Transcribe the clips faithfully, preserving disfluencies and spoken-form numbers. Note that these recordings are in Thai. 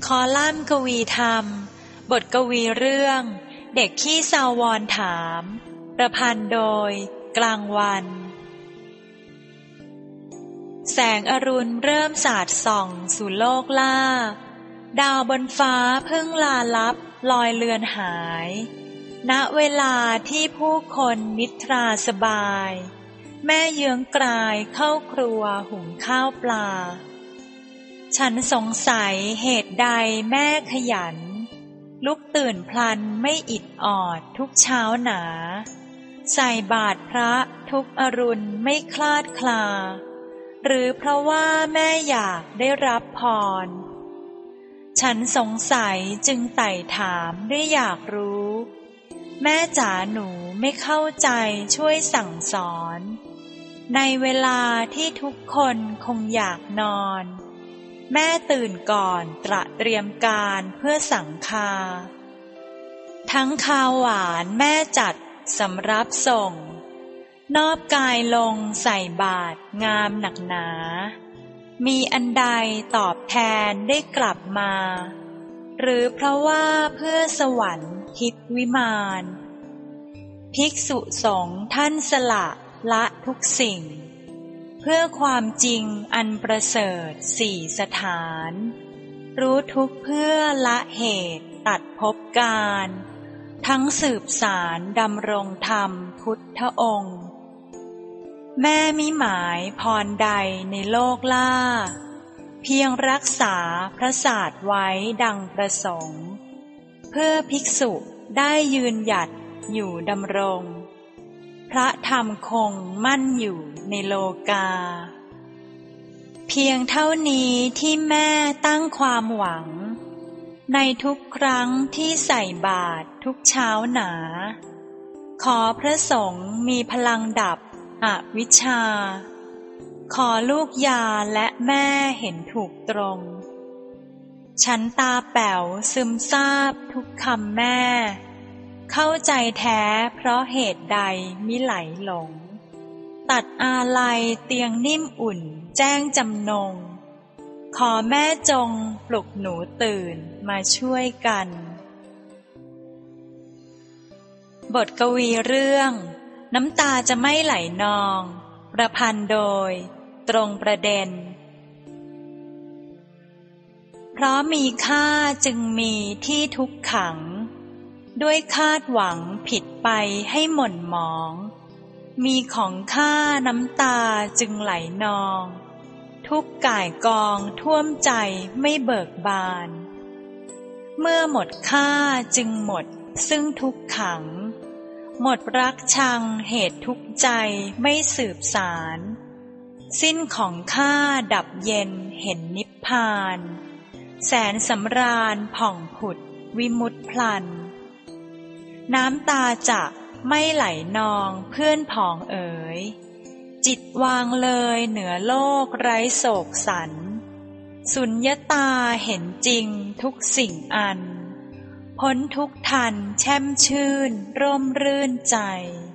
คอลัมน์กวีธรรมบทกวีเรื่องเด็กขี้เซาวอนถามประพันธ์โดยกลางวันแสงอรุณเริ่มสาดส่องสู่โลกล่าดาวบนฟ้าเพิ่งลาลับลอยเลือนหายณเวลาที่ผู้คนนิทราสบายแม่เยื้องกรายเข้าครัวหุงข้าวปลาฉันสงสัยเหตุใดแม่ขยันลุกตื่นพลันไม่อิดออดทุกเช้าหนาใส่บาตรพระทุกอรุณไม่คลาดคลาหรือเพราะว่าแม่อยากได้รับพรฉันสงสัยจึงไต่ถามได้อยากรู้แม่จ๋าหนูไม่เข้าใจช่วยสั่งสอนในเวลาที่ทุกคนคงอยากนอนแม่ตื่นก่อนตระเตรียมการเพื่อสังฆาทั้งข้าวหวานแม่จัดสำรับส่งนอบกายลงใส่บาตรงามหนักหนามีอันใดตอบแทนได้กลับมาหรือเพราะว่าเพื่อสวรรค์ทิพย์วิมานภิกษุสงฆ์ท่านสละละทุกสิ่งเพื่อความจริงอันประเสริฐสี่สถานรู้ทุกเพื่อละเหตุตัดภพการทั้งสืบสารดำรงธรรมพุทธองค์แม่มิหมายพรใดในโลกล่าเพียงรักษาพระศาสตร์ไว้ดังประสงค์เพื่อภิกษุได้ยืนหยัดอยู่ดำรงพระธรรมคงมั่นอยู่ในโลกาเพียงเท่านี้ที่แม่ตั้งความหวังในทุกครั้งที่ใส่บาตรทุกเช้าหนาขอพระสงฆ์มีพลังดับอวิชชาขอลูกยาและแม่เห็นถูกตรงฉันตาแป๋วซึมซาบทุกคำแม่เข้าใจแท้เพราะเหตุใดมิไหลหลงตัดอาลัยเตียงนิ่มอุ่นแจ้งจำนงขอแม่จงปลุกหนูตื่นมาช่วยกันบทกวีเรื่องน้ำตาจะไม่ไหลนองประพันธ์โดยตรงประเด็นเพราะมีค่าจึงมีที่ทุกขังด้วยคาดหวังผิดไปให้หม่นหมองมีของค่าน้ำตาจึงไหลนองทุกก่ายกองท่วมใจไม่เบิกบานเมื่อหมดค่าจึงหมดซึ่งทุกขังหมดรักชังเหตุทุกข์ใจไม่สืบสารสิ้นของค่าดับเย็นเห็นนิพพานแสนสำราญผ่องผุดวิมุตติพลันน้ำตาจะไม่ไหลนองเพื่อนผองเอ๋ยจิตวางเลยเหนือโลกไร้โศกสันสุญญตาเห็นจริงทุกสิ่งอันพ้นทุกทันแช่มชื่นร่มรื่นใจ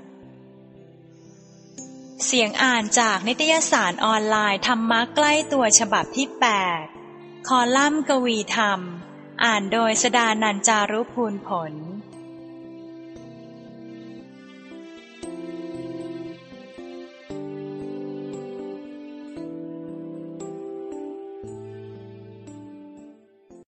เสียงอ่านจากนิตยสารออนไลน์ธรรมะใกล้ตัวฉบับที่แปดคอลัมน์กวีธรรมอ่านโดยสดานันท์ จารุภูลผล